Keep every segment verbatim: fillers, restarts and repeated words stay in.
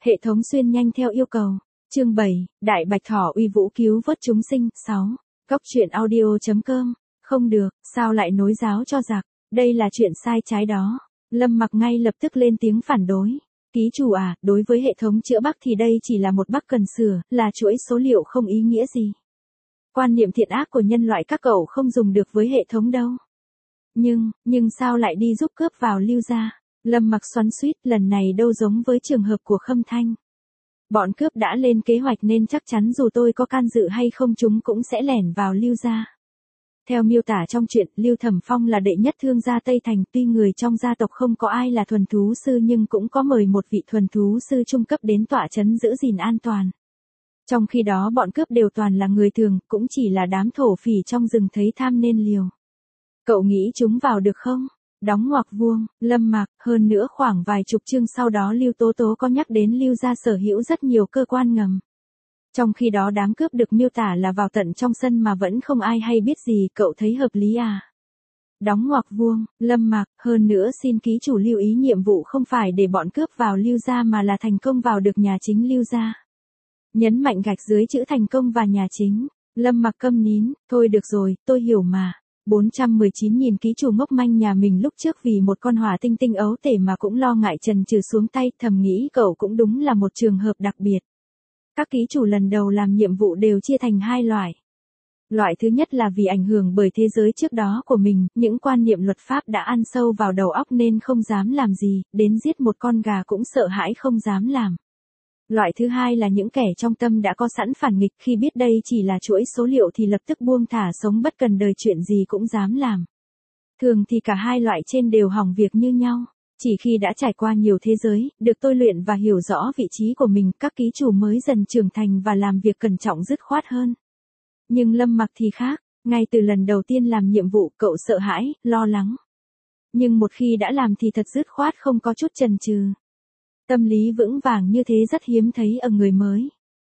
Hệ thống xuyên nhanh theo yêu cầu. Chương bảy, Đại Bạch Thỏ uy vũ cứu vớt chúng sinh. sáu. Góc truyện audio.com. Không được, sao lại nối giáo cho giặc? Đây là chuyện sai trái đó. Lâm Mặc ngay lập tức lên tiếng phản đối. Ký chủ à, đối với hệ thống chữa Bắc thì đây chỉ là một bug cần sửa, là chuỗi số liệu không ý nghĩa gì. Quan niệm thiện ác của nhân loại các cậu không dùng được với hệ thống đâu. Nhưng, nhưng sao lại đi giúp cướp vào Lưu gia? Lâm Mặc xoắn xuýt, lần này đâu giống với trường hợp của Khâm Thanh. Bọn cướp đã lên kế hoạch nên chắc chắn dù tôi có can dự hay không chúng cũng sẽ lẻn vào Lưu gia. Theo miêu tả trong truyện, Lưu Thẩm Phong là đệ nhất thương gia Tây Thành, tuy người trong gia tộc không có ai là thuần thú sư nhưng cũng có mời một vị thuần thú sư trung cấp đến tọa trấn giữ gìn an toàn. Trong khi đó bọn cướp đều toàn là người thường, cũng chỉ là đám thổ phỉ trong rừng thấy tham nên liều. Cậu nghĩ chúng vào được không? Đóng ngoặc vuông, Lâm Mặc, hơn nữa khoảng vài chục chương sau đó Lưu Tố Tố có nhắc đến Lưu gia sở hữu rất nhiều cơ quan ngầm. Trong khi đó đám cướp được miêu tả là vào tận trong sân mà vẫn không ai hay biết gì, cậu thấy hợp lý à? Đóng ngoặc vuông, Lâm Mặc, hơn nữa xin ký chủ lưu ý nhiệm vụ không phải để bọn cướp vào Lưu gia mà là thành công vào được nhà chính Lưu gia. Nhấn mạnh gạch dưới chữ thành công và nhà chính. Lâm Mặc câm nín, thôi được rồi, tôi hiểu mà. bốn trăm mười chín nhìn ký chủ ngốc manh nhà mình lúc trước vì một con hỏa tinh tinh ấu tể mà cũng lo ngại trần trừ xuống tay, thầm nghĩ cậu cũng đúng là một trường hợp đặc biệt. Các ký chủ lần đầu làm nhiệm vụ đều chia thành hai loại. Loại thứ nhất là vì ảnh hưởng bởi thế giới trước đó của mình, những quan niệm luật pháp đã ăn sâu vào đầu óc nên không dám làm gì, đến giết một con gà cũng sợ hãi không dám làm. Loại thứ hai là những kẻ trong tâm đã có sẵn phản nghịch, khi biết đây chỉ là chuỗi số liệu thì lập tức buông thả sống bất cần đời, chuyện gì cũng dám làm. Thường thì cả hai loại trên đều hỏng việc như nhau. Chỉ khi đã trải qua nhiều thế giới, được tôi luyện và hiểu rõ vị trí của mình, các ký chủ mới dần trưởng thành và làm việc cẩn trọng dứt khoát hơn. Nhưng Lâm Mặc thì khác, ngay từ lần đầu tiên làm nhiệm vụ cậu sợ hãi, lo lắng. Nhưng một khi đã làm thì thật dứt khoát không có chút chần chừ. Tâm lý vững vàng như thế rất hiếm thấy ở người mới.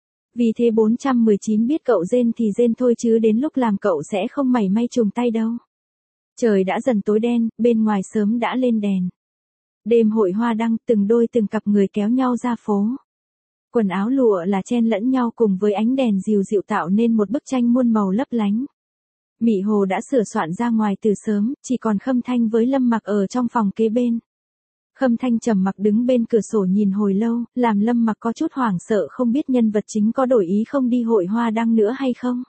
Vì thế bốn trăm mười chín biết cậu rên thì rên thôi chứ đến lúc làm cậu sẽ không mảy may chùm tay đâu. Trời đã dần tối đen, bên ngoài sớm đã lên đèn. Đêm hội hoa đăng, từng đôi từng cặp người kéo nhau ra phố. Quần áo lụa là chen lẫn nhau cùng với ánh đèn dịu dịu tạo nên một bức tranh muôn màu lấp lánh. Mị Hồ đã sửa soạn ra ngoài từ sớm, chỉ còn Khâm Thanh với Lâm Mặc ở trong phòng kế bên. Khâm Thanh trầm mặc đứng bên cửa sổ nhìn hồi lâu, làm Lâm Mặc có chút hoảng sợ không biết nhân vật chính có đổi ý không đi hội hoa đăng nữa hay không.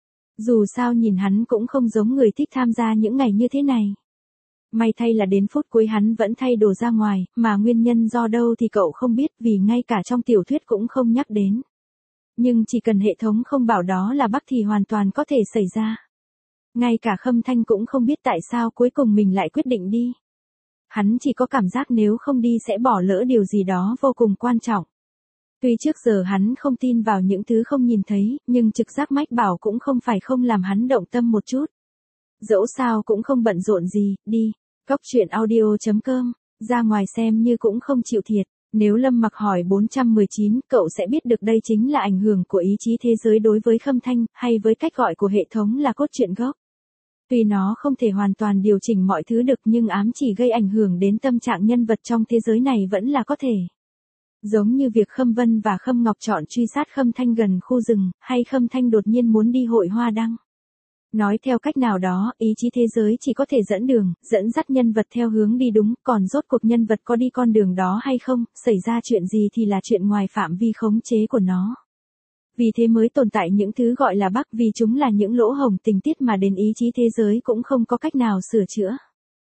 Dù sao nhìn hắn cũng không giống người thích tham gia những ngày như thế này. May thay là đến phút cuối hắn vẫn thay đồ ra ngoài, mà nguyên nhân do đâu thì cậu không biết vì ngay cả trong tiểu thuyết cũng không nhắc đến. Nhưng chỉ cần hệ thống không bảo đó là bug thì hoàn toàn có thể xảy ra. Ngay cả Khâm Thanh cũng không biết tại sao cuối cùng mình lại quyết định đi. Hắn chỉ có cảm giác nếu không đi sẽ bỏ lỡ điều gì đó vô cùng quan trọng. Tuy trước giờ hắn không tin vào những thứ không nhìn thấy, nhưng trực giác mách bảo cũng không phải không làm hắn động tâm một chút. Dẫu sao cũng không bận rộn gì, đi. Góc truyện audio.com, ra ngoài xem như cũng không chịu thiệt. Nếu Lâm Mặc hỏi bốn trăm mười chín, cậu sẽ biết được đây chính là ảnh hưởng của ý chí thế giới đối với Khâm Thanh, hay với cách gọi của hệ thống là cốt truyện gốc. Tuy nó không thể hoàn toàn điều chỉnh mọi thứ được nhưng ám chỉ gây ảnh hưởng đến tâm trạng nhân vật trong thế giới này vẫn là có thể. Giống như việc Khâm Vân và Khâm Ngọc chọn truy sát Khâm Thanh gần khu rừng, hay Khâm Thanh đột nhiên muốn đi hội hoa đăng. Nói theo cách nào đó, ý chí thế giới chỉ có thể dẫn đường, dẫn dắt nhân vật theo hướng đi đúng, còn rốt cuộc nhân vật có đi con đường đó hay không, xảy ra chuyện gì thì là chuyện ngoài phạm vi khống chế của nó. Vì thế mới tồn tại những thứ gọi là bug, vì chúng là những lỗ hổng tình tiết mà đến ý chí thế giới cũng không có cách nào sửa chữa.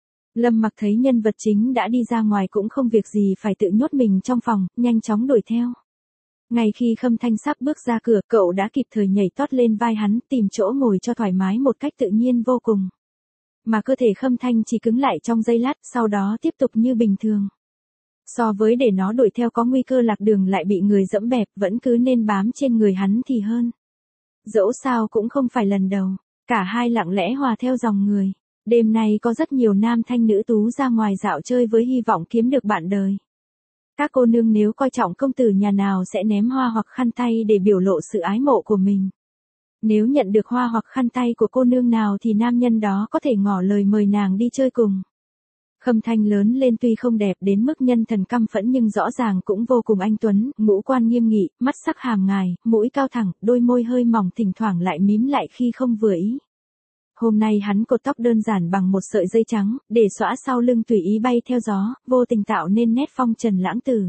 Lâm Mặc thấy nhân vật chính đã đi ra ngoài cũng không việc gì phải tự nhốt mình trong phòng, nhanh chóng đuổi theo. Ngay khi Khâm Thanh sắp bước ra cửa, cậu đã kịp thời nhảy tót lên vai hắn, tìm chỗ ngồi cho thoải mái một cách tự nhiên vô cùng. Mà cơ thể Khâm Thanh chỉ cứng lại trong giây lát, sau đó tiếp tục như bình thường. So với để nó đuổi theo có nguy cơ lạc đường lại bị người dẫm bẹp, vẫn cứ nên bám trên người hắn thì hơn. Dẫu sao cũng không phải lần đầu, cả hai lặng lẽ hòa theo dòng người. Đêm nay có rất nhiều nam thanh nữ tú ra ngoài dạo chơi với hy vọng kiếm được bạn đời. Các cô nương nếu coi trọng công tử nhà nào sẽ ném hoa hoặc khăn tay để biểu lộ sự ái mộ của mình. Nếu nhận được hoa hoặc khăn tay của cô nương nào thì nam nhân đó có thể ngỏ lời mời nàng đi chơi cùng. Khâm Thanh lớn lên tuy không đẹp đến mức nhân thần căm phẫn nhưng rõ ràng cũng vô cùng anh tuấn, ngũ quan nghiêm nghị, mắt sắc hàm ngài, mũi cao thẳng, đôi môi hơi mỏng thỉnh thoảng lại mím lại khi không vừa ý. Hôm nay hắn cột tóc đơn giản bằng một sợi dây trắng, để xõa sau lưng tùy ý bay theo gió, vô tình tạo nên nét phong trần lãng tử.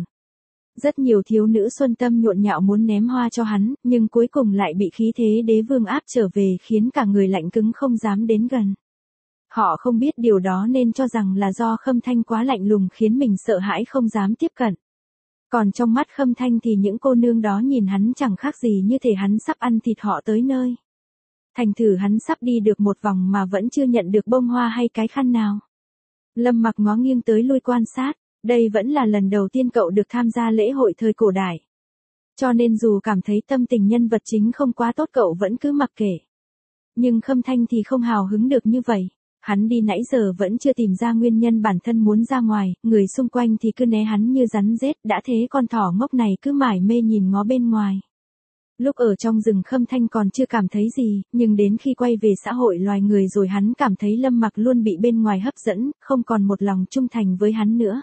Rất nhiều thiếu nữ xuân tâm nhộn nhạo muốn ném hoa cho hắn, nhưng cuối cùng lại bị khí thế đế vương áp trở về khiến cả người lạnh cứng không dám đến gần. Họ không biết điều đó nên cho rằng là do Khâm Thanh quá lạnh lùng khiến mình sợ hãi không dám tiếp cận. Còn trong mắt Khâm Thanh thì những cô nương đó nhìn hắn chẳng khác gì như thể hắn sắp ăn thịt họ tới nơi. Thành thử hắn sắp đi được một vòng mà vẫn chưa nhận được bông hoa hay cái khăn nào. Lâm Mặc ngó nghiêng tới lui quan sát, đây vẫn là lần đầu tiên cậu được tham gia lễ hội thời cổ đại. Cho nên dù cảm thấy tâm tình nhân vật chính không quá tốt cậu vẫn cứ mặc kệ. Nhưng Khâm Thanh thì không hào hứng được như vậy. Hắn đi nãy giờ vẫn chưa tìm ra nguyên nhân bản thân muốn ra ngoài, người xung quanh thì cứ né hắn như rắn rết, đã thế con thỏ ngốc này cứ mải mê nhìn ngó bên ngoài. Lúc ở trong rừng Khâm Thanh còn chưa cảm thấy gì, nhưng đến khi quay về xã hội loài người rồi hắn cảm thấy Lâm Mặc luôn bị bên ngoài hấp dẫn, không còn một lòng trung thành với hắn nữa.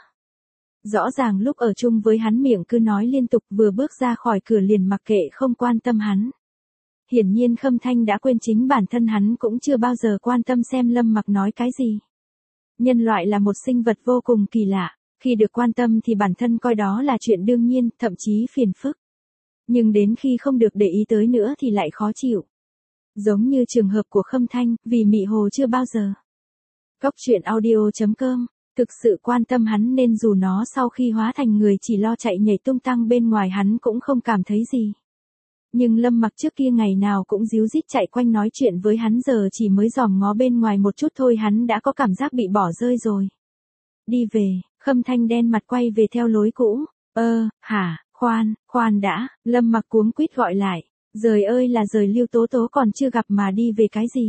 Rõ ràng lúc ở chung với hắn miệng cứ nói liên tục, vừa bước ra khỏi cửa liền mặc kệ không quan tâm hắn. Hiển nhiên Khâm Thanh đã quên chính bản thân hắn cũng chưa bao giờ quan tâm xem Lâm Mặc nói cái gì. Nhân loại là một sinh vật vô cùng kỳ lạ, khi được quan tâm thì bản thân coi đó là chuyện đương nhiên, thậm chí phiền phức. Nhưng đến khi không được để ý tới nữa thì lại khó chịu. Giống như trường hợp của Khâm Thanh, vì mị hồ chưa bao giờ. Cóc truyện audio chấm com, thực sự quan tâm hắn nên dù nó sau khi hóa thành người chỉ lo chạy nhảy tung tăng bên ngoài hắn cũng không cảm thấy gì. Nhưng Lâm Mặc trước kia ngày nào cũng díu dít chạy quanh nói chuyện với hắn, giờ chỉ mới dòm ngó bên ngoài một chút thôi hắn đã có cảm giác bị bỏ rơi rồi. Đi về, Khâm Thanh đen mặt quay về theo lối cũ. Ơ, hả, khoan, khoan đã, Lâm Mặc cuống quýt gọi lại. Giời ơi là giời, Lưu Tố Tố còn chưa gặp mà đi về cái gì?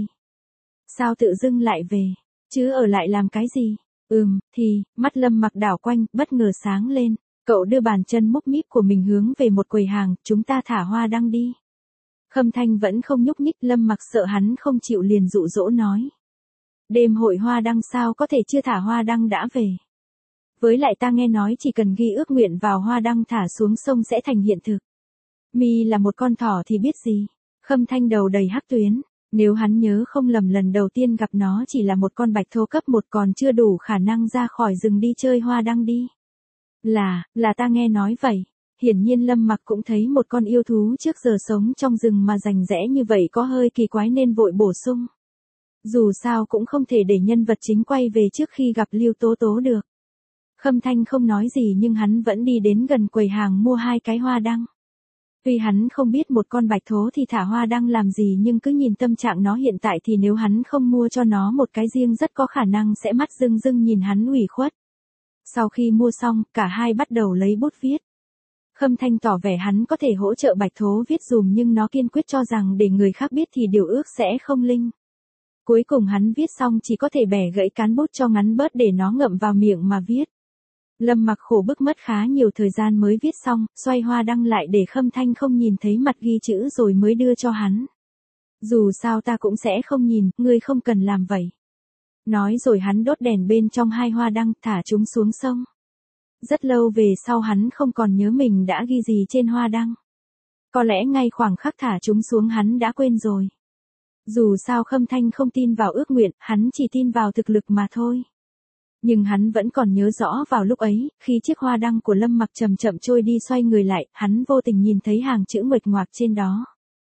Sao tự dưng lại về, chứ ở lại làm cái gì? Ừm, thì, mắt Lâm Mặc đảo quanh, bất ngờ sáng lên. Cậu đưa bàn chân múc míp của mình hướng về một quầy hàng, chúng ta thả hoa đăng đi. Khâm Thanh vẫn không nhúc nhích, Lâm Mặc sợ hắn không chịu liền dụ dỗ nói. Đêm hội hoa đăng sao có thể chưa thả hoa đăng đã về. Với lại ta nghe nói chỉ cần ghi ước nguyện vào hoa đăng thả xuống sông sẽ thành hiện thực. Mi là một con thỏ thì biết gì. Khâm Thanh đầu đầy hắc tuyến. Nếu hắn nhớ không lầm lần đầu tiên gặp nó chỉ là một con bạch thô cấp một còn chưa đủ khả năng ra khỏi rừng đi chơi hoa đăng đi. Là, là ta nghe nói vậy. Hiển nhiên Lâm Mặc cũng thấy một con yêu thú trước giờ sống trong rừng mà rành rẽ như vậy có hơi kỳ quái nên vội bổ sung. Dù sao cũng không thể để nhân vật chính quay về trước khi gặp Lưu Tố Tố được. Khâm Thanh không nói gì nhưng hắn vẫn đi đến gần quầy hàng mua hai cái hoa đăng. Tuy hắn không biết một con bạch thố thì thả hoa đăng làm gì nhưng cứ nhìn tâm trạng nó hiện tại thì nếu hắn không mua cho nó một cái riêng rất có khả năng sẽ mắt rưng rưng nhìn hắn ủy khuất. Sau khi mua xong, cả hai bắt đầu lấy bút viết. Khâm Thanh tỏ vẻ hắn có thể hỗ trợ bạch thố viết dùm nhưng nó kiên quyết cho rằng để người khác biết thì điều ước sẽ không linh. Cuối cùng hắn viết xong chỉ có thể bẻ gãy cán bút cho ngắn bớt để nó ngậm vào miệng mà viết. Lâm Mặc khổ bức mất khá nhiều thời gian mới viết xong, xoay hoa đăng lại để Khâm Thanh không nhìn thấy mặt ghi chữ rồi mới đưa cho hắn. Dù sao ta cũng sẽ không nhìn, ngươi không cần làm vậy. Nói rồi hắn đốt đèn bên trong hai hoa đăng, thả chúng xuống sông. Rất lâu về sau hắn không còn nhớ mình đã ghi gì trên hoa đăng. Có lẽ ngay khoảng khắc thả chúng xuống hắn đã quên rồi. Dù sao Khâm Thanh không tin vào ước nguyện, hắn chỉ tin vào thực lực mà thôi. Nhưng hắn vẫn còn nhớ rõ vào lúc ấy, khi chiếc hoa đăng của Lâm Mặc chậm chậm trôi đi xoay người lại, hắn vô tình nhìn thấy hàng chữ nguệch ngoạc trên đó.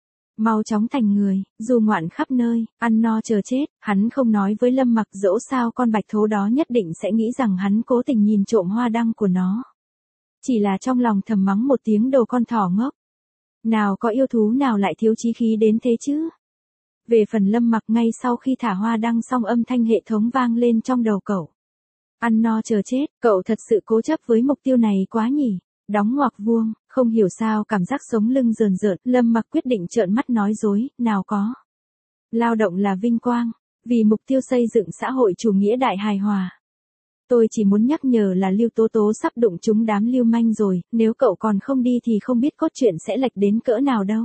Mau chóng thành người, dù ngoạn khắp nơi, ăn no chờ chết, hắn không nói với Lâm Mặc dẫu sao con bạch thố đó nhất định sẽ nghĩ rằng hắn cố tình nhìn trộm hoa đăng của nó. Chỉ là trong lòng thầm mắng một tiếng đồ con thỏ ngốc. Nào có yêu thú nào lại thiếu chí khí đến thế chứ? Về phần Lâm Mặc ngay sau khi thả hoa đăng xong âm thanh hệ thống vang lên trong đầu cậu. Ăn no chờ chết, cậu thật sự cố chấp với mục tiêu này quá nhỉ. Đóng ngoặc vuông, không hiểu sao cảm giác sống lưng rờn rợn, Lâm Mặc quyết định trợn mắt nói dối, nào có. Lao động là vinh quang, vì mục tiêu xây dựng xã hội chủ nghĩa đại hài hòa. Tôi chỉ muốn nhắc nhở là Lưu Tố Tố sắp đụng trúng đám lưu manh rồi, nếu cậu còn không đi thì không biết cốt truyện sẽ lệch đến cỡ nào đâu.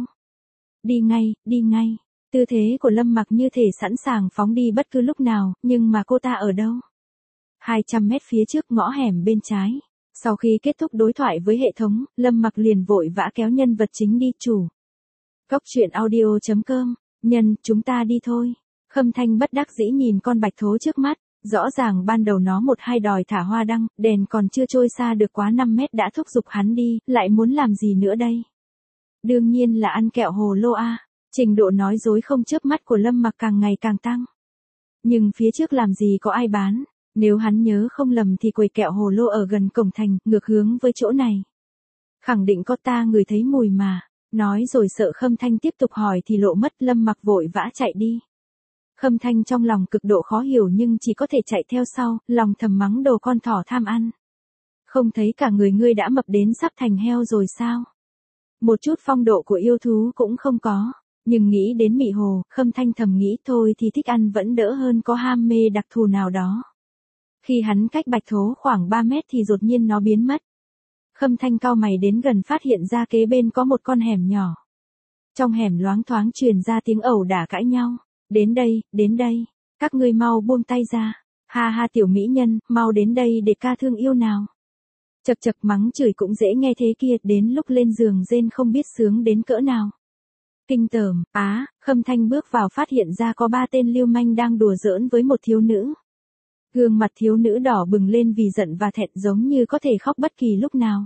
Đi ngay, đi ngay. Tư thế của Lâm Mặc như thể sẵn sàng phóng đi bất cứ lúc nào, nhưng mà cô ta ở đâu? hai trăm mét phía trước ngõ hẻm bên trái. Sau khi kết thúc đối thoại với hệ thống, Lâm Mặc liền vội vã kéo nhân vật chính đi. Chủ. Cốc truyện audio chấm com. Nhân, chúng ta đi thôi. Khâm Thanh bất đắc dĩ nhìn con bạch thố trước mắt. Rõ ràng ban đầu nó một hai đòi thả hoa đăng, đèn còn chưa trôi xa được quá năm mét đã thúc giục hắn đi, lại muốn làm gì nữa đây? Đương nhiên là ăn kẹo hồ lô a. Trình độ nói dối không chớp mắt của Lâm Mặc càng ngày càng tăng. Nhưng phía trước làm gì có ai bán, nếu hắn nhớ không lầm thì quầy kẹo hồ lô ở gần cổng thành, ngược hướng với chỗ này. Khẳng định có ta ngửi thấy mùi mà. Nói rồi sợ Khâm Thanh tiếp tục hỏi thì lộ mất, Lâm Mặc vội vã chạy đi. Khâm Thanh trong lòng cực độ khó hiểu nhưng chỉ có thể chạy theo sau, lòng thầm mắng đồ con thỏ tham ăn. Không thấy cả người ngươi đã mập đến sắp thành heo rồi sao? Một chút phong độ của yêu thú cũng không có. Nhưng nghĩ đến Mị Hồ, Khâm Thanh thầm nghĩ thôi thì thích ăn vẫn đỡ hơn có ham mê đặc thù nào đó. Khi hắn cách bạch thố khoảng ba mét thì đột nhiên nó biến mất. Khâm Thanh cau mày đến gần phát hiện ra kế bên có một con hẻm nhỏ. Trong hẻm loáng thoáng truyền ra tiếng ẩu đả cãi nhau. Đến đây, đến đây, các ngươi mau buông tay ra. Ha ha tiểu mỹ nhân, mau đến đây để ca thương yêu nào. Chật chật mắng chửi cũng dễ nghe thế kia, đến lúc lên giường rên không biết sướng đến cỡ nào. Kinh tởm, á, Khâm Thanh bước vào phát hiện ra có ba tên lưu manh đang đùa giỡn với một thiếu nữ. Gương mặt thiếu nữ đỏ bừng lên vì giận và thẹn giống như có thể khóc bất kỳ lúc nào.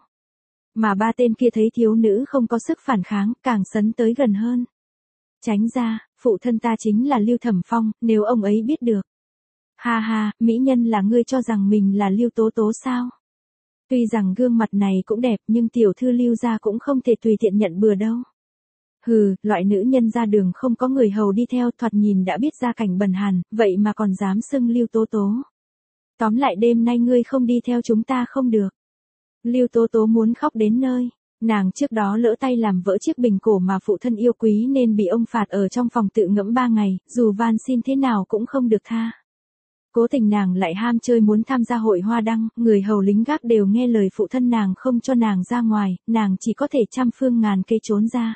Mà ba tên kia thấy thiếu nữ không có sức phản kháng, càng sấn tới gần hơn. Tránh ra, phụ thân ta chính là Lưu Thẩm Phong, nếu ông ấy biết được. Ha ha, mỹ nhân là ngươi cho rằng mình là Lưu Tố Tố sao? Tuy rằng gương mặt này cũng đẹp nhưng tiểu thư Lưu gia cũng không thể tùy tiện nhận bừa đâu. Hừ, loại nữ nhân ra đường không có người hầu đi theo thoạt nhìn đã biết gia cảnh bần hàn, vậy mà còn dám xưng Lưu Tố Tố. Tóm lại đêm nay ngươi không đi theo chúng ta không được. Lưu Tố Tố muốn khóc đến nơi. Nàng trước đó lỡ tay làm vỡ chiếc bình cổ mà phụ thân yêu quý nên bị ông phạt ở trong phòng tự ngẫm ba ngày, dù van xin thế nào cũng không được tha. Cố tình nàng lại ham chơi muốn tham gia hội hoa đăng, người hầu lính gác đều nghe lời phụ thân nàng không cho nàng ra ngoài, nàng chỉ có thể trăm phương ngàn cây trốn ra.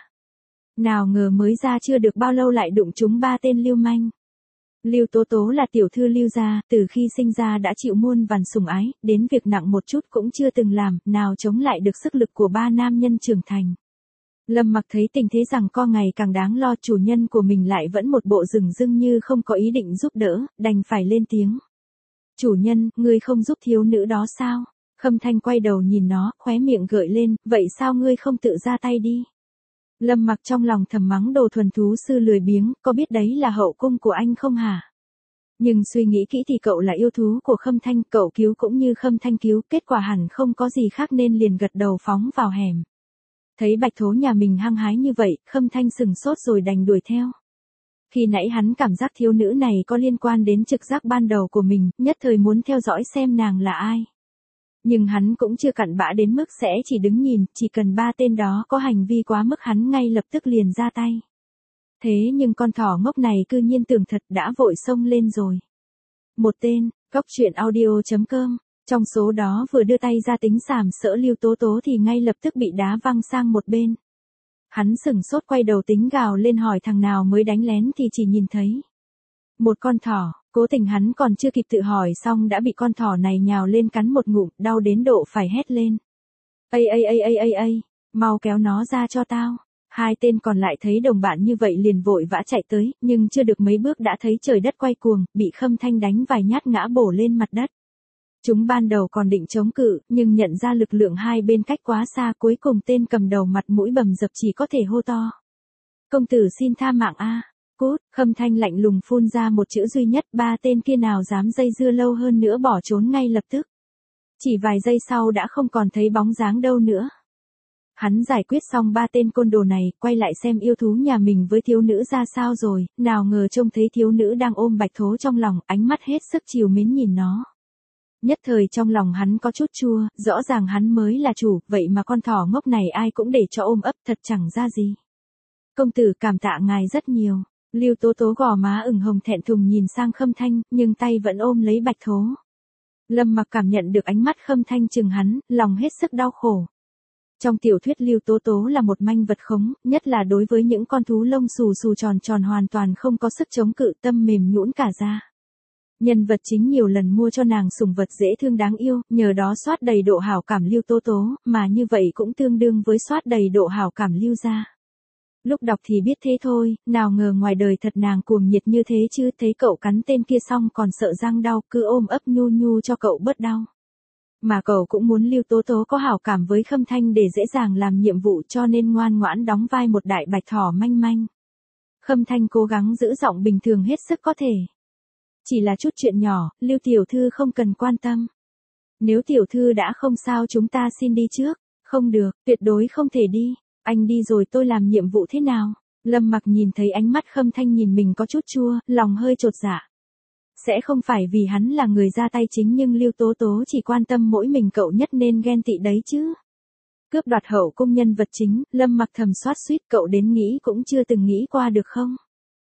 Nào ngờ mới ra chưa được bao lâu lại đụng trúng ba tên lưu manh. Lưu Tố Tố là tiểu thư Lưu gia, từ khi sinh ra đã chịu muôn vàn sủng ái, đến việc nặng một chút cũng chưa từng làm, nào chống lại được sức lực của ba nam nhân trưởng thành. Lâm Mặc thấy tình thế rằng co ngày càng đáng lo, chủ nhân của mình lại vẫn một bộ rừng rưng như không có ý định giúp đỡ, đành phải lên tiếng. Chủ nhân, ngươi không giúp thiếu nữ đó sao? Khâm Thanh quay đầu nhìn nó, khóe miệng gợi lên, vậy sao ngươi không tự ra tay đi? Lâm Mặc trong lòng thầm mắng đồ thuần thú sư lười biếng, có biết đấy là hậu cung của anh không hả? Nhưng suy nghĩ kỹ thì cậu là yêu thú của Khâm Thanh, cậu cứu cũng như Khâm Thanh cứu, kết quả hẳn không có gì khác nên liền gật đầu phóng vào hẻm. Thấy bạch thố nhà mình hăng hái như vậy, Khâm Thanh sừng sốt rồi đành đuổi theo. Khi nãy hắn cảm giác thiếu nữ này có liên quan đến trực giác ban đầu của mình, nhất thời muốn theo dõi xem nàng là ai. Nhưng hắn cũng chưa cặn bã đến mức sẽ chỉ đứng nhìn, chỉ cần ba tên đó có hành vi quá mức hắn ngay lập tức liền ra tay. Thế nhưng con thỏ ngốc này cư nhiên tưởng thật đã vội xông lên rồi. Một tên, cốc truyện audio chấm com, trong số đó vừa đưa tay ra tính sàm sỡ Lưu Tố Tố thì ngay lập tức bị đá văng sang một bên. Hắn sửng sốt quay đầu tính gào lên hỏi thằng nào mới đánh lén thì chỉ nhìn thấy một con thỏ. Cố tình hắn còn chưa kịp tự hỏi xong đã bị con thỏ này nhào lên cắn một ngụm, đau đến độ phải hét lên. Ây ây ây ây ây ây, mau kéo nó ra cho tao. Hai tên còn lại thấy đồng bạn như vậy liền vội vã chạy tới, nhưng chưa được mấy bước đã thấy trời đất quay cuồng, bị Khâm Thanh đánh vài nhát ngã bổ lên mặt đất. Chúng ban đầu còn định chống cự, nhưng nhận ra lực lượng hai bên cách quá xa, cuối cùng tên cầm đầu mặt mũi bầm dập chỉ có thể hô to. Công tử xin tha mạng a. Cút, Khâm Thanh lạnh lùng phun ra một chữ duy nhất, ba tên kia nào dám dây dưa lâu hơn nữa bỏ trốn ngay lập tức. Chỉ vài giây sau đã không còn thấy bóng dáng đâu nữa. Hắn giải quyết xong ba tên côn đồ này, quay lại xem yêu thú nhà mình với thiếu nữ ra sao rồi, nào ngờ trông thấy thiếu nữ đang ôm bạch thố trong lòng, ánh mắt hết sức trìu mến nhìn nó. Nhất thời trong lòng hắn có chút chua, rõ ràng hắn mới là chủ, vậy mà con thỏ ngốc này ai cũng để cho ôm ấp thật chẳng ra gì. Công tử cảm tạ ngài rất nhiều. Lưu Tố Tố gò má ửng hồng thẹn thùng nhìn sang Khâm Thanh, nhưng tay vẫn ôm lấy bạch thố. Lâm Mặc cảm nhận được ánh mắt Khâm Thanh chừng hắn, lòng hết sức đau khổ. Trong tiểu thuyết Lưu Tố Tố là một manh vật khống, nhất là đối với những con thú lông xù xù tròn tròn hoàn toàn không có sức chống cự, tâm mềm nhũn cả ra. Nhân vật chính nhiều lần mua cho nàng sủng vật dễ thương đáng yêu, nhờ đó soát đầy độ hảo cảm Lưu Tố Tố, mà như vậy cũng tương đương với soát đầy độ hảo cảm Lưu gia. Lúc đọc thì biết thế thôi, nào ngờ ngoài đời thật nàng cuồng nhiệt như thế chứ, thấy cậu cắn tên kia xong còn sợ răng đau, cứ ôm ấp nhu nhu cho cậu bớt đau. Mà cậu cũng muốn Lưu Tố Tố có hảo cảm với Khâm Thanh để dễ dàng làm nhiệm vụ, cho nên ngoan ngoãn đóng vai một đại bạch thỏ manh manh. Khâm Thanh cố gắng giữ giọng bình thường hết sức có thể. Chỉ là chút chuyện nhỏ, Lưu tiểu thư không cần quan tâm. Nếu tiểu thư đã không sao chúng ta xin đi trước. Không được, tuyệt đối không thể đi. Anh đi rồi tôi làm nhiệm vụ thế nào? Lâm Mặc nhìn thấy ánh mắt Khâm Thanh nhìn mình có chút chua, lòng hơi chột dạ. Sẽ không phải vì hắn là người ra tay chính nhưng Lưu Tố Tố chỉ quan tâm mỗi mình cậu nhất nên ghen tị đấy chứ. Cướp đoạt hậu cung nhân vật chính, Lâm Mặc thầm xoát suýt, cậu đến nghĩ cũng chưa từng nghĩ qua được không?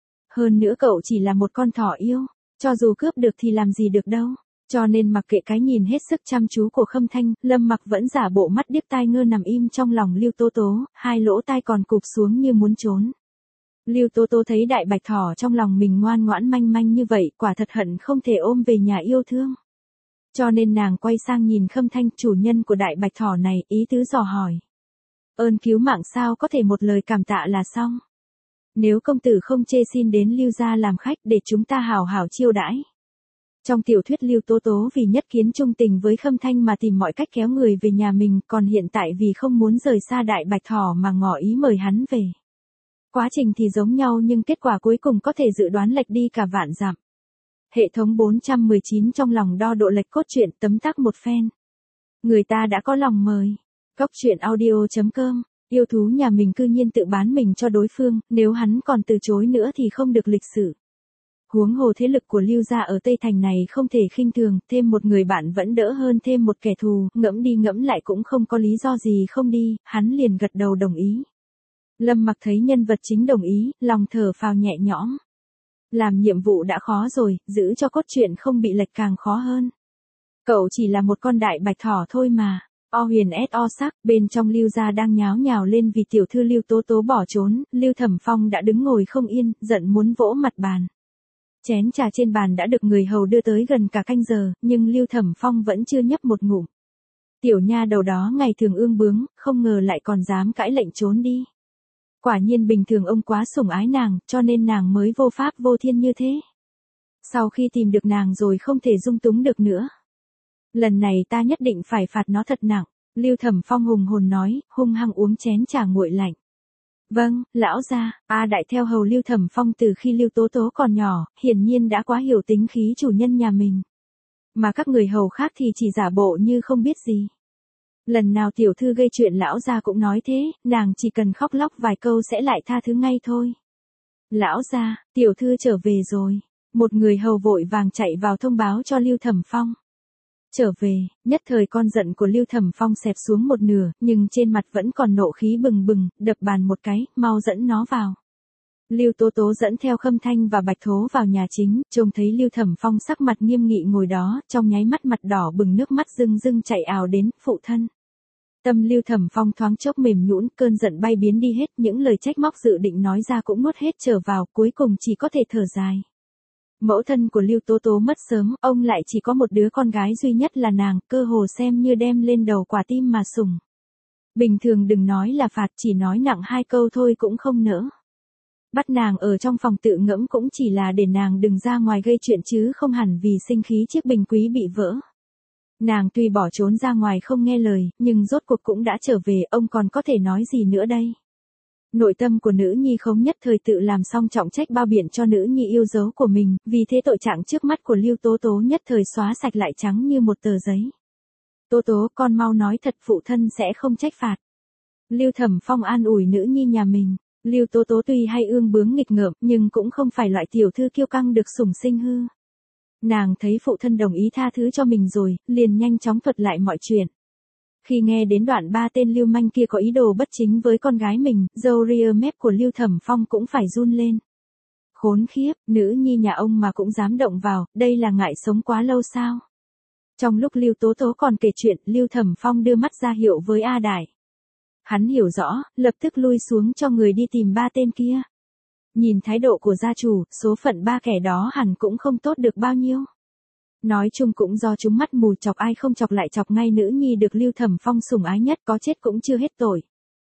Hơn nữa cậu chỉ là một con thỏ yêu, cho dù cướp được thì làm gì được đâu. Cho nên mặc kệ cái nhìn hết sức chăm chú của Khâm Thanh, Lâm Mặc vẫn giả bộ mắt điếc tai ngơ nằm im trong lòng Lưu Tố Tố, hai lỗ tai còn cụp xuống như muốn trốn. Lưu Tố Tố thấy đại bạch thỏ trong lòng mình ngoan ngoãn manh manh như vậy, quả thật hận không thể ôm về nhà yêu thương. Cho nên nàng quay sang nhìn Khâm Thanh, chủ nhân của đại bạch thỏ này, ý tứ dò hỏi. Ơn cứu mạng sao có thể một lời cảm tạ là xong. Nếu công tử không chê xin đến Lưu gia làm khách để chúng ta hào hào chiêu đãi. Trong tiểu thuyết Lưu Tố Tố vì nhất kiến trung tình với Khâm Thanh mà tìm mọi cách kéo người về nhà mình, còn hiện tại vì không muốn rời xa đại bạch thỏ mà ngỏ ý mời hắn về. Quá trình thì giống nhau nhưng kết quả cuối cùng có thể dự đoán lệch đi cả vạn dặm. Hệ thống bốn trăm mười chín trong lòng đo độ lệch cốt truyện tấm tắc một phen. Người ta đã có lòng mời. Cóc truyện audio chấm com, yêu thú nhà mình cư nhiên tự bán mình cho đối phương, nếu hắn còn từ chối nữa thì không được lịch sự. Huống hồ thế lực của Lưu gia ở Tây Thành này không thể khinh thường, thêm một người bạn vẫn đỡ hơn thêm một kẻ thù, ngẫm đi ngẫm lại cũng không có lý do gì không đi, hắn liền gật đầu đồng ý. Lâm Mặc thấy nhân vật chính đồng ý, lòng thở phào nhẹ nhõm. Làm nhiệm vụ đã khó rồi, giữ cho cốt truyện không bị lệch càng khó hơn. Cậu chỉ là một con đại bạch thỏ thôi mà. O huyền s o sắc, bên trong Lưu gia đang nháo nhào lên vì tiểu thư Lưu Tố Tố bỏ trốn, Lưu Thẩm Phong đã đứng ngồi không yên, giận muốn vỗ mặt bàn. Chén trà trên bàn đã được người hầu đưa tới gần cả canh giờ, nhưng Lưu Thẩm Phong vẫn chưa nhấp một ngụm. Tiểu nha đầu đó ngày thường ương bướng, không ngờ lại còn dám cãi lệnh trốn đi. Quả nhiên bình thường ông quá sủng ái nàng, cho nên nàng mới vô pháp vô thiên như thế. Sau khi tìm được nàng rồi không thể dung túng được nữa. Lần này ta nhất định phải phạt nó thật nặng, Lưu Thẩm Phong hùng hồn nói, hung hăng uống chén trà nguội lạnh. Vâng, lão gia. A Đại theo hầu Lưu Thẩm Phong từ khi Lưu Tố Tố còn nhỏ, hiển nhiên đã quá hiểu tính khí chủ nhân nhà mình. Mà các người hầu khác thì chỉ giả bộ như không biết gì. Lần nào tiểu thư gây chuyện lão gia cũng nói thế, nàng chỉ cần khóc lóc vài câu sẽ lại tha thứ ngay thôi. Lão gia, tiểu thư trở về rồi. Một người hầu vội vàng chạy vào thông báo cho Lưu Thẩm Phong. Trở về, nhất thời con giận của Lưu Thẩm Phong xẹp xuống một nửa, nhưng trên mặt vẫn còn nộ khí bừng bừng, đập bàn một cái, mau dẫn nó vào. Lưu Tố Tố dẫn theo Khâm Thanh và Bạch Thố vào nhà chính, trông thấy Lưu Thẩm Phong sắc mặt nghiêm nghị ngồi đó, trong nháy mắt mặt đỏ bừng nước mắt rưng rưng chảy ào đến, phụ thân. Tâm Lưu Thẩm Phong thoáng chốc mềm nhũn, cơn giận bay biến đi hết, những lời trách móc dự định nói ra cũng nuốt hết trở vào, cuối cùng chỉ có thể thở dài. Mẫu thân của Lưu Tố Tố mất sớm, ông lại chỉ có một đứa con gái duy nhất là nàng, cơ hồ xem như đem lên đầu quả tim mà sủng. Bình thường đừng nói là phạt, chỉ nói nặng hai câu thôi cũng không nỡ. Bắt nàng ở trong phòng tự ngẫm cũng chỉ là để nàng đừng ra ngoài gây chuyện chứ không hẳn vì sinh khí chiếc bình quý bị vỡ. Nàng tuy bỏ trốn ra ngoài không nghe lời, nhưng rốt cuộc cũng đã trở về, ông còn có thể nói gì nữa đây? Nội tâm của nữ nhi không nhất thời tự làm xong trọng trách bao biện cho nữ nhi yêu dấu của mình, vì thế tội trạng trước mắt của Lưu Tố Tố nhất thời xóa sạch lại trắng như một tờ giấy. Tố Tố, con mau nói thật, phụ thân sẽ không trách phạt. Lưu Thẩm Phong an ủi nữ nhi nhà mình. Lưu Tố Tố tuy hay ương bướng nghịch ngợm, nhưng cũng không phải loại tiểu thư kiêu căng được sủng sinh hư. Nàng thấy phụ thân đồng ý tha thứ cho mình rồi, liền nhanh chóng thuật lại mọi chuyện. Khi nghe đến đoạn ba tên lưu manh kia có ý đồ bất chính với con gái mình, râu ria mép của Lưu Thẩm Phong cũng phải run lên. Khốn khiếp, nữ nhi nhà ông mà cũng dám động vào, đây là ngại sống quá lâu sao? Trong lúc Lưu Tố Tố còn kể chuyện, Lưu Thẩm Phong đưa mắt ra hiệu với A Đại. Hắn hiểu rõ, lập tức lui xuống cho người đi tìm ba tên kia. Nhìn thái độ của gia chủ, số phận ba kẻ đó hẳn cũng không tốt được bao nhiêu. Nói chung cũng do chúng mắt mù, chọc ai không chọc lại chọc ngay nữ nhi được Lưu Thẩm Phong sủng ái nhất, có chết cũng chưa hết tội.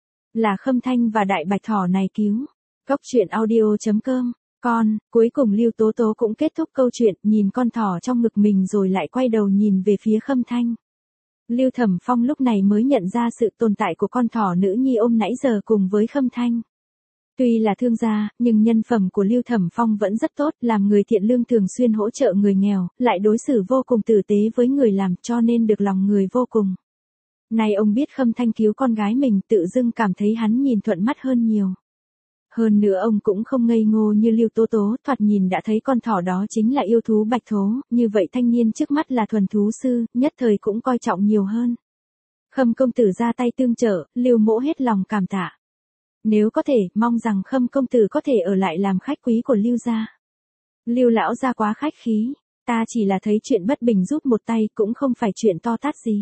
Là Khâm Thanh và Đại Bạch Thỏ này cứu. Cốc truyện audio chấm com. Con, cuối cùng Lưu Tố Tố cũng kết thúc câu chuyện, nhìn con thỏ trong ngực mình rồi lại quay đầu nhìn về phía Khâm Thanh. Lưu Thẩm Phong lúc này mới nhận ra sự tồn tại của con thỏ nữ nhi ôm nãy giờ cùng với Khâm Thanh. Tuy là thương gia, nhưng nhân phẩm của Lưu Thẩm Phong vẫn rất tốt, làm người thiện lương thường xuyên hỗ trợ người nghèo, lại đối xử vô cùng tử tế với người làm, cho nên được lòng người vô cùng. Nay ông biết Khâm Thanh cứu con gái mình, tự dưng cảm thấy hắn nhìn thuận mắt hơn nhiều. Hơn nữa ông cũng không ngây ngô như Lưu Tố Tố, thoạt nhìn đã thấy con thỏ đó chính là yêu thú bạch thố, như vậy thanh niên trước mắt là thuần thú sư, nhất thời cũng coi trọng nhiều hơn. Khâm công tử ra tay tương trợ, Lưu mỗ hết lòng cảm tạ. Nếu có thể, mong rằng Khâm công tử có thể ở lại làm khách quý của Lưu gia. Lưu lão gia quá khách khí, ta chỉ là thấy chuyện bất bình giúp một tay, cũng không phải chuyện to tát gì.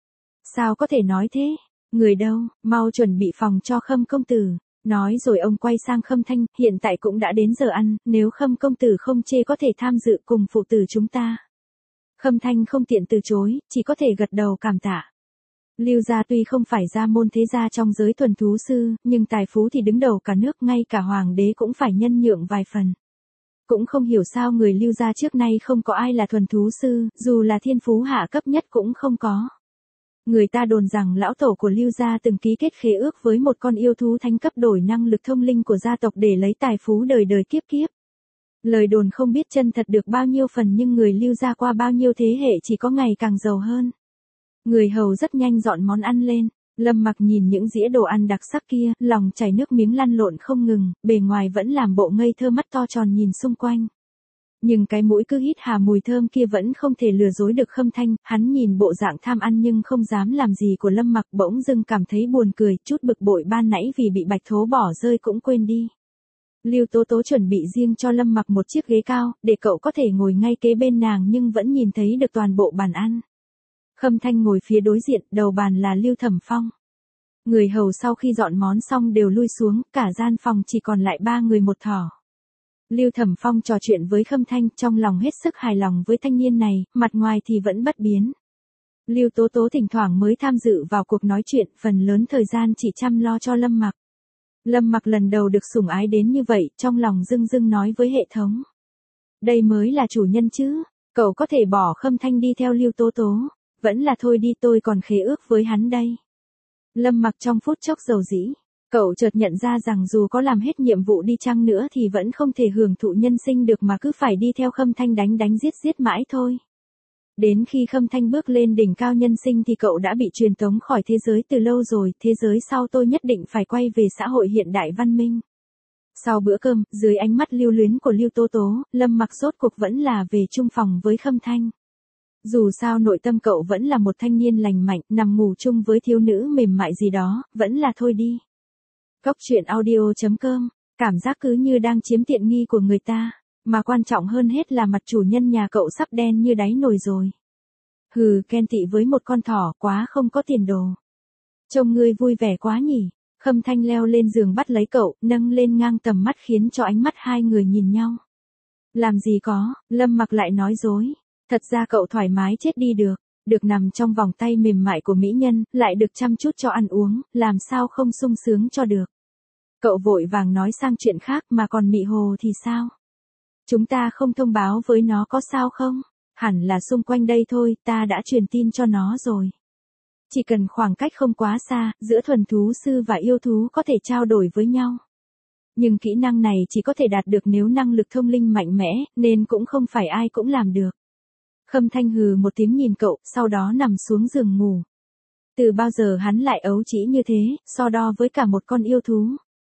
Sao có thể nói thế? Người đâu, mau chuẩn bị phòng cho Khâm công tử. Nói rồi ông quay sang Khâm Thanh, hiện tại cũng đã đến giờ ăn, nếu Khâm công tử không chê có thể tham dự cùng phụ tử chúng ta. Khâm Thanh không tiện từ chối, chỉ có thể gật đầu cảm tạ. Lưu gia tuy không phải gia môn thế gia trong giới thuần thú sư, nhưng tài phú thì đứng đầu cả nước, ngay cả hoàng đế cũng phải nhân nhượng vài phần. Cũng không hiểu sao người Lưu gia trước nay không có ai là thuần thú sư, dù là thiên phú hạ cấp nhất cũng không có. Người ta đồn rằng lão tổ của Lưu gia từng ký kết khế ước với một con yêu thú thánh cấp đổi năng lực thông linh của gia tộc để lấy tài phú đời đời kiếp kiếp. Lời đồn không biết chân thật được bao nhiêu phần, nhưng người Lưu gia qua bao nhiêu thế hệ chỉ có ngày càng giàu hơn. Người hầu rất nhanh dọn món ăn lên, Lâm Mặc nhìn những dĩa đồ ăn đặc sắc kia, lòng chảy nước miếng lăn lộn không ngừng, bề ngoài vẫn làm bộ ngây thơ mắt to tròn nhìn xung quanh. Nhưng cái mũi cứ hít hà mùi thơm kia vẫn không thể lừa dối được Khâm Thanh, hắn nhìn bộ dạng tham ăn nhưng không dám làm gì của Lâm Mặc, bỗng dưng cảm thấy buồn cười, chút bực bội ban nãy vì bị bạch thố bỏ rơi cũng quên đi. Lưu Tố Tố chuẩn bị riêng cho Lâm Mặc một chiếc ghế cao, để cậu có thể ngồi ngay kế bên nàng nhưng vẫn nhìn thấy được toàn bộ bàn ăn. Khâm Thanh ngồi phía đối diện, đầu bàn là Lưu Thẩm Phong. Người hầu sau khi dọn món xong đều lui xuống, cả gian phòng chỉ còn lại ba người một thỏ. Lưu Thẩm Phong trò chuyện với Khâm Thanh, trong lòng hết sức hài lòng với thanh niên này, mặt ngoài thì vẫn bất biến. Lưu Tố Tố thỉnh thoảng mới tham dự vào cuộc nói chuyện, phần lớn thời gian chỉ chăm lo cho Lâm Mặc. Lâm Mặc lần đầu được sủng ái đến như vậy, trong lòng dưng dưng nói với hệ thống. Đây mới là chủ nhân chứ, cậu có thể bỏ Khâm Thanh đi theo Lưu Tố Tố, vẫn là thôi đi, tôi còn khế ước với hắn đây. Lâm Mặc trong phút chốc dầu dĩ. Cậu chợt nhận ra rằng dù có làm hết nhiệm vụ đi chăng nữa thì vẫn không thể hưởng thụ nhân sinh được mà cứ phải đi theo Khâm Thanh đánh đánh giết giết mãi thôi. Đến khi Khâm Thanh bước lên đỉnh cao nhân sinh thì cậu đã bị truyền tống khỏi thế giới từ lâu rồi, thế giới sau tôi nhất định phải quay về xã hội hiện đại văn minh. Sau bữa cơm, dưới ánh mắt lưu luyến của Lưu Tố Tố, Lâm Mặc rốt cuộc vẫn là về chung phòng với Khâm Thanh. Dù sao nội tâm cậu vẫn là một thanh niên lành mạnh, nằm ngủ chung với thiếu nữ mềm mại gì đó, vẫn là thôi đi. Cốc truyện audio chấm com, cảm giác cứ như đang chiếm tiện nghi của người ta, mà quan trọng hơn hết là mặt chủ nhân nhà cậu sắp đen như đáy nồi rồi. Hừ, ghen tị với một con thỏ quá không có tiền đồ. Trông ngươi vui vẻ quá nhỉ. Khâm Thanh leo lên giường bắt lấy cậu, nâng lên ngang tầm mắt khiến cho ánh mắt hai người nhìn nhau. Làm gì có, Lâm Mặc lại nói dối. Thật ra cậu thoải mái chết đi được. Được nằm trong vòng tay mềm mại của mỹ nhân, lại được chăm chút cho ăn uống, làm sao không sung sướng cho được. Cậu vội vàng nói sang chuyện khác, mà còn Mị Hồ thì sao? Chúng ta không thông báo với nó có sao không? Hẳn là xung quanh đây thôi, ta đã truyền tin cho nó rồi. Chỉ cần khoảng cách không quá xa, giữa thuần thú sư và yêu thú có thể trao đổi với nhau. Nhưng kỹ năng này chỉ có thể đạt được nếu năng lực thông linh mạnh mẽ, nên cũng không phải ai cũng làm được. Khâm Thanh hừ một tiếng nhìn cậu, sau đó nằm xuống giường ngủ. Từ bao giờ hắn lại ấu trĩ như thế, so đo với cả một con yêu thú.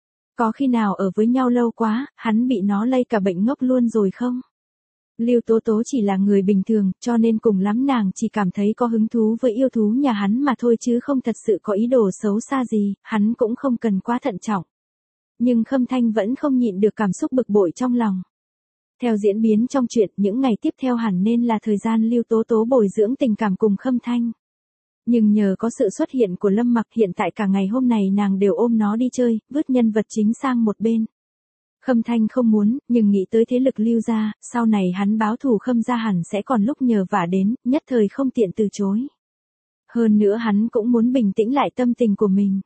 Có khi nào ở với nhau lâu quá, hắn bị nó lây cả bệnh ngốc luôn rồi không? Lưu Tố Tố chỉ là người bình thường, cho nên cùng lắm nàng chỉ cảm thấy có hứng thú với yêu thú nhà hắn mà thôi chứ không thật sự có ý đồ xấu xa gì, hắn cũng không cần quá thận trọng. Nhưng Khâm Thanh vẫn không nhịn được cảm xúc bực bội trong lòng. Theo diễn biến trong chuyện, những ngày tiếp theo hẳn nên là thời gian Lưu Tố Tố bồi dưỡng tình cảm cùng Khâm Thanh. Nhưng nhờ có sự xuất hiện của Lâm Mặc, hiện tại cả ngày hôm này nàng đều ôm nó đi chơi, vứt nhân vật chính sang một bên. Khâm Thanh không muốn, nhưng nghĩ tới thế lực Lưu gia, sau này hắn báo thù Khâm gia hẳn sẽ còn lúc nhờ vả đến, nhất thời không tiện từ chối. Hơn nữa hắn cũng muốn bình tĩnh lại tâm tình của mình.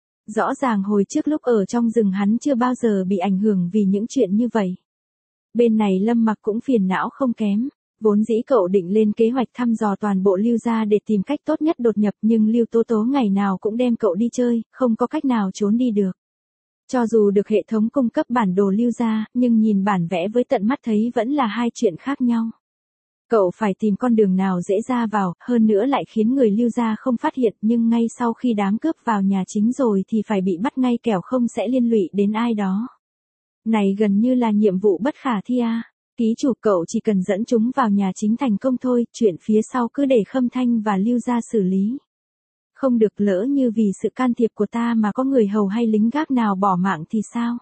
Rõ ràng hồi trước lúc ở trong rừng hắn chưa bao giờ bị ảnh hưởng vì những chuyện như vậy. Bên này Lâm Mặc cũng phiền não không kém. Vốn dĩ cậu định lên kế hoạch thăm dò toàn bộ Lưu gia để tìm cách tốt nhất đột nhập, nhưng Lưu Tố Tố ngày nào cũng đem cậu đi chơi, không có cách nào trốn đi được. Cho dù được hệ thống cung cấp bản đồ Lưu gia, nhưng nhìn bản vẽ với tận mắt thấy vẫn là hai chuyện khác nhau. Cậu phải tìm con đường nào dễ ra vào, hơn nữa lại khiến người Lưu gia không phát hiện, nhưng ngay sau khi đám cướp vào nhà chính rồi thì phải bị bắt ngay, kẻo không sẽ liên lụy đến ai đó. Này gần như là nhiệm vụ bất khả thi à. Ký chủ, cậu chỉ cần dẫn chúng vào nhà chính thành công thôi, chuyện phía sau cứ để Khâm Thanh và Lưu gia xử lý. Không được, lỡ như vì sự can thiệp của ta mà có người hầu hay lính gác nào bỏ mạng thì sao?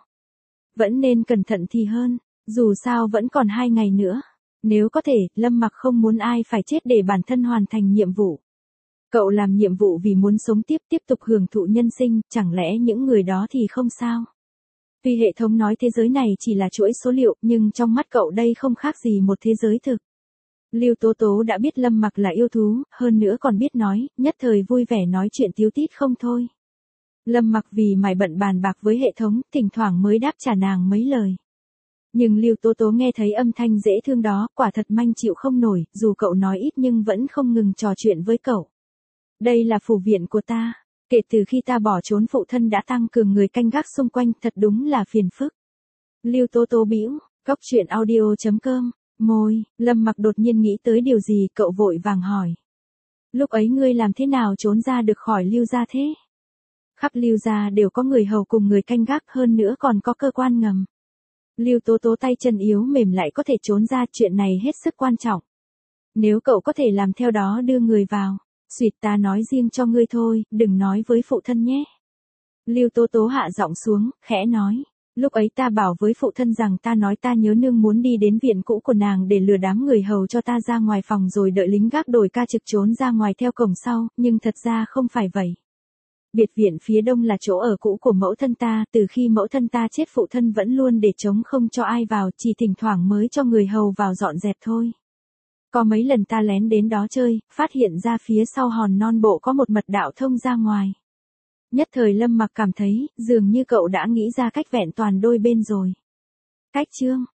Vẫn nên cẩn thận thì hơn, dù sao vẫn còn hai ngày nữa. Nếu có thể, Lâm Mặc không muốn ai phải chết để bản thân hoàn thành nhiệm vụ. Cậu làm nhiệm vụ vì muốn sống tiếp, tiếp tục hưởng thụ nhân sinh, chẳng lẽ những người đó thì không sao? Tuy hệ thống nói thế giới này chỉ là chuỗi số liệu, nhưng trong mắt cậu đây không khác gì một thế giới thực. Lưu Tố Tố đã biết Lâm Mặc là yêu thú, hơn nữa còn biết nói, nhất thời vui vẻ nói chuyện tíu tít không thôi. Lâm Mặc vì mải bận bàn bạc với hệ thống, thỉnh thoảng mới đáp trả nàng mấy lời. Nhưng Lưu Tố Tố nghe thấy âm thanh dễ thương đó, quả thật manh chịu không nổi, dù cậu nói ít nhưng vẫn không ngừng trò chuyện với cậu. Đây là phủ viện của ta. Kể từ khi ta bỏ trốn, phụ thân đã tăng cường người canh gác xung quanh, thật đúng là phiền phức. Lưu Tố Tố bĩu, cóc truyện audio chấm com, môi, Lâm Mặc đột nhiên nghĩ tới điều gì, cậu vội vàng hỏi. Lúc ấy ngươi làm thế nào trốn ra được khỏi Lưu gia thế? Khắp Lưu gia đều có người hầu cùng người canh gác, hơn nữa còn có cơ quan ngầm. Lưu Tố Tố tay chân yếu mềm lại có thể trốn ra, chuyện này hết sức quan trọng. Nếu cậu có thể làm theo đó đưa người vào. Xuyệt, ta nói riêng cho ngươi thôi, đừng nói với phụ thân nhé. Lưu Tố Tố hạ giọng xuống, khẽ nói. Lúc ấy ta bảo với phụ thân rằng ta nói ta nhớ nương muốn đi đến viện cũ của nàng để lừa đám người hầu cho ta ra ngoài phòng rồi đợi lính gác đổi ca trực trốn ra ngoài theo cổng sau, nhưng thật ra không phải vậy. Biệt viện phía đông là chỗ ở cũ của mẫu thân ta, từ khi mẫu thân ta chết phụ thân vẫn luôn để trống không cho ai vào, chỉ thỉnh thoảng mới cho người hầu vào dọn dẹp thôi. Có mấy lần ta lén đến đó chơi, phát hiện ra phía sau hòn non bộ có một mật đạo thông ra ngoài. Nhất thời Lâm Mặc cảm thấy, dường như cậu đã nghĩ ra cách vẹn toàn đôi bên rồi. Cách chương